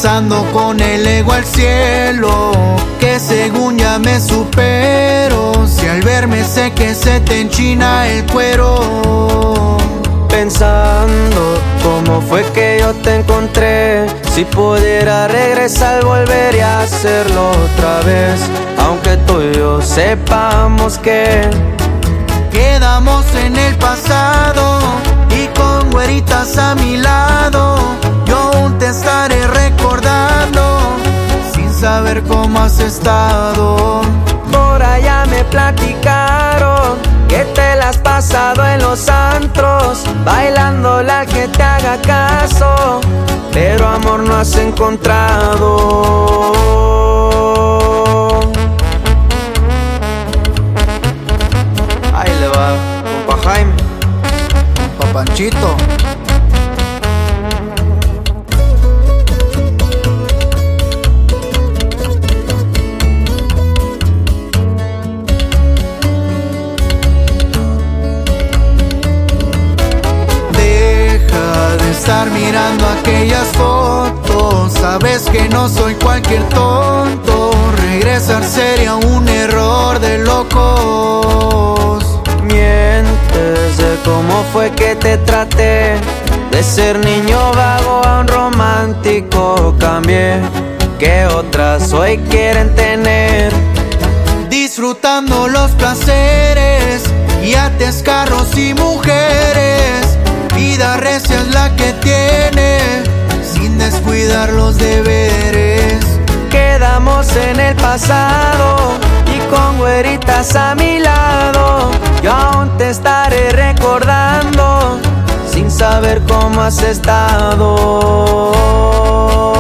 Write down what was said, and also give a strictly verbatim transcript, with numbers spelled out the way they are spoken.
pensando con el ego al cielo, que según ya me supero. Si al verme sé que se te enchina el cuero. Pensando cómo fue que yo te encontré. Si pudiera regresar volvería a hacerlo otra vez. Aunque tú y yo sepamos que quedamos en el pasado, y con güeritas a mi lado yo aún te estaré recordando, sin saber cómo has estado. Por allá me platicaron que te la has pasado en los antros, bailándole al que te haga caso, pero amor no has encontrado. Ahí le va, compa Jaime, compa Panchito. Estar mirando aquellas fotos, sabes que no soy cualquier tonto. Regresar sería un error de locos. Mientes de cómo fue que te traté, de ser niño vago a un romántico cambié, que otras hoy quieren tener. Disfrutando los placeres, yates, carros y mujeres. Vida recia es la que tiene, sin descuidar los deberes. Quedamos en el pasado, y con güeritas a mi lado yo aún te estaré recordando, sin saber cómo has estado.